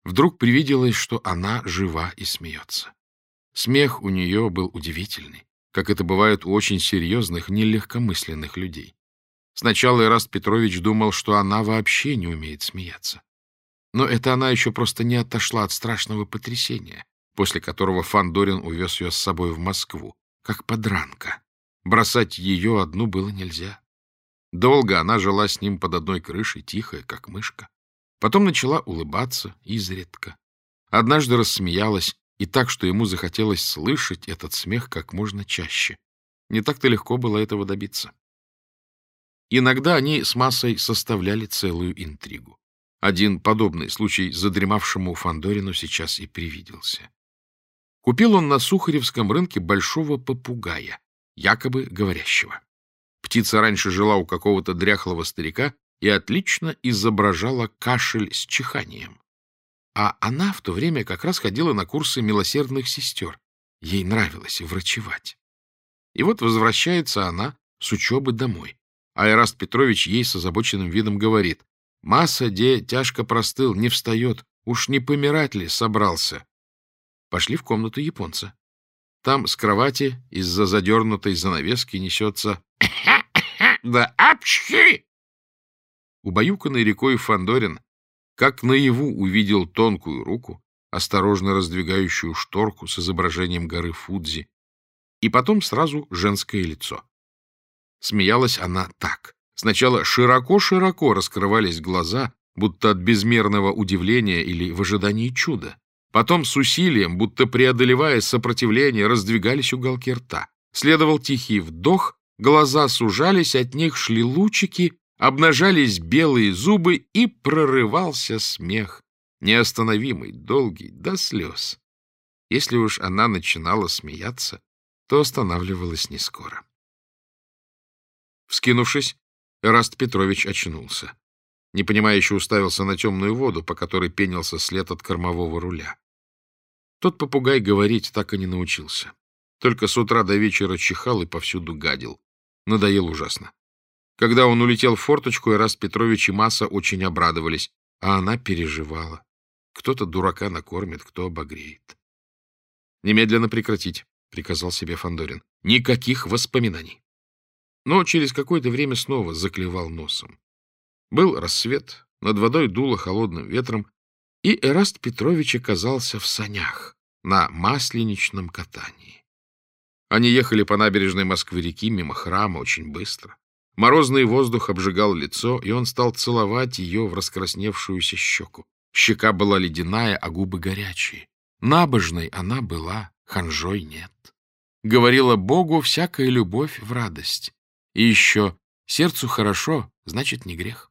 Вдруг привиделось, что она жива и смеется. Смех у нее был удивительный, как это бывает у очень серьезных, нелегкомысленных людей. Сначала Эраст Петрович думал, что она вообще не умеет смеяться. Но это она еще просто не отошла от страшного потрясения, после которого Фандорин увез ее с собой в Москву, как подранка. Бросать ее одну было нельзя. Долго она жила с ним под одной крышей, тихая, как мышка. Потом начала улыбаться изредка. Однажды рассмеялась, и так, что ему захотелось слышать этот смех как можно чаще. Не так-то легко было этого добиться. Иногда они с Массой составляли целую интригу. Один подобный случай задремавшему Фандорину сейчас и привиделся. Купил он на Сухаревском рынке большого попугая, якобы говорящего. Птица раньше жила у какого-то дряхлого старика и отлично изображала кашель с чиханием. А она в то время как раз ходила на курсы милосердных сестер. Ей нравилось врачевать. И вот возвращается она с учебы домой. А Эраст Петрович ей с озабоченным видом говорит: «Масса, де тяжко простыл, не встает, уж не помирать ли собрался?» Пошли в комнату японца. Там с кровати из-за задернутой занавески несется «Да апчхи!» Убаюканный рекой Фандорин как наяву увидел тонкую руку, осторожно раздвигающую шторку с изображением горы Фудзи, и потом сразу женское лицо. Смеялась она так. Сначала широко-широко раскрывались глаза, будто от безмерного удивления или в ожидании чуда. Потом с усилием, будто преодолевая сопротивление, раздвигались уголки рта. Следовал тихий вдох, глаза сужались, от них шли лучики, обнажались белые зубы, и прорывался смех, неостановимый, долгий, до слез. Если уж она начинала смеяться, то останавливалась не скоро. Вскинувшись, Эраст Петрович очнулся. Непонимающе уставился на темную воду, по которой пенился след от кормового руля. Тот попугай говорить так и не научился. Только с утра до вечера чихал и повсюду гадил. Надоел ужасно. Когда он улетел в форточку, Эраст Петрович и Масса очень обрадовались, а она переживала. Кто-то дурака накормит, кто обогреет. «Немедленно прекратить», — приказал себе Фандорин. «Никаких воспоминаний». Но через какое-то время снова заклевал носом. Был рассвет, над водой дуло холодным ветром, и Эраст Петрович оказался в санях на масленичном катании. Они ехали по набережной Москвы-реки мимо храма очень быстро. Морозный воздух обжигал лицо, и он стал целовать ее в раскрасневшуюся щеку. Щека была ледяная, а губы горячие. Набожной она была, ханжой нет. Говорила Богу всякая любовь в радость. И еще сердцу хорошо, значит, не грех.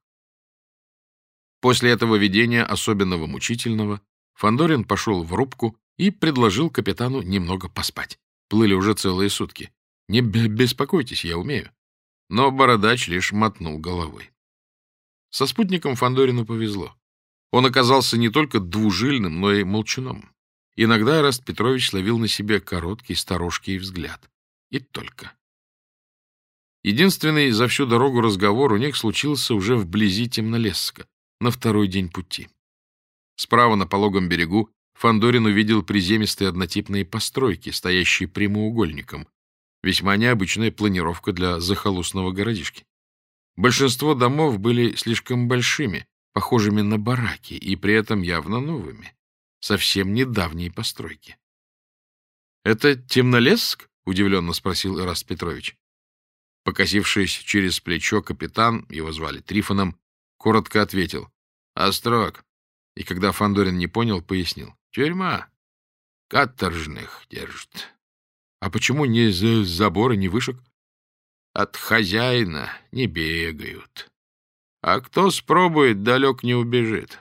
После этого видения, особенного мучительного, Фандорин пошел в рубку и предложил капитану немного поспать. Плыли уже целые сутки. «Не беспокойтесь, я умею». Но бородач лишь мотнул головой. Со спутником Фандорину повезло. Он оказался не только двужильным, но и молчуном. Иногда Эраст Петрович ловил на себе короткий сторожкий взгляд. И только. Единственный за всю дорогу разговор у них случился уже вблизи Темнолесска, на второй день пути. Справа на пологом берегу Фандорин увидел приземистые однотипные постройки, стоящие прямоугольником. Весьма необычная планировка для захолустного городишки. Большинство домов были слишком большими, похожими на бараки, и при этом явно новыми, совсем недавние постройки. — Это Темнолесск? — удивленно спросил Эраст Петрович. Покосившись через плечо, капитан, его звали Трифоном, коротко ответил: «Острог». И когда Фандорин не понял, пояснил: «Тюрьма. Каторжных держит». «А почему не за забора, не вышек?» «От хозяина не бегают. А кто спробует, далек не убежит».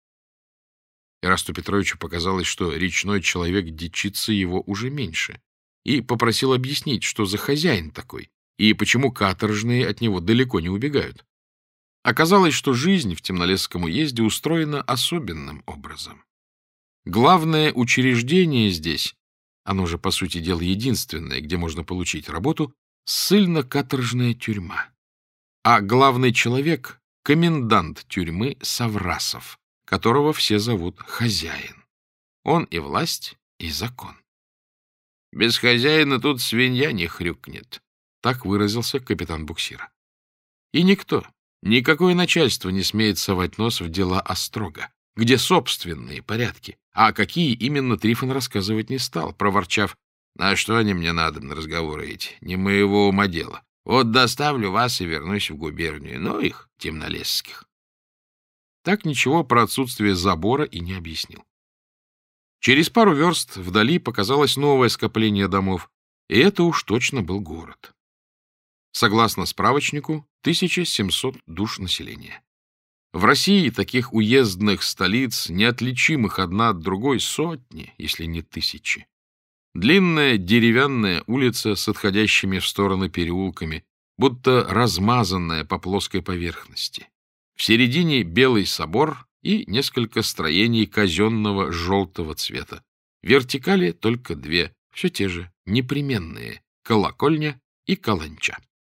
Эрасту Петровичу показалось, что речной человек дичится его уже меньше, и попросил объяснить, что за хозяин такой, и почему каторжные от него далеко не убегают. Оказалось, что жизнь в Темнолесском уезде устроена особенным образом. Главное учреждение здесь, оно же, по сути дела, единственное, где можно получить работу, ссыльно-каторжная тюрьма. А главный человек — комендант тюрьмы Саврасов, которого все зовут хозяин. Он и власть, и закон. «Без хозяина тут свинья не хрюкнет», — так выразился капитан буксира. И никто, никакое начальство не смеет совать нос в дела острога, где собственные порядки. А какие именно, Трифон рассказывать не стал, проворчав: «А что они мне надо на разговоры эти? Не моего ума дело. Вот доставлю вас и вернусь в губернию. Ну их, темнолесских». Так ничего про отсутствие забора и не объяснил. Через пару верст вдали показалось новое скопление домов, и это уж точно был город. Согласно справочнику, 1700 душ населения. В России таких уездных столиц, неотличимых одна от другой, сотни, если не тысячи. Длинная деревянная улица с отходящими в стороны переулками, будто размазанная по плоской поверхности. В середине белый собор и несколько строений казенного желтого цвета. Вертикали только две, все те же, непременные — колокольня и каланча.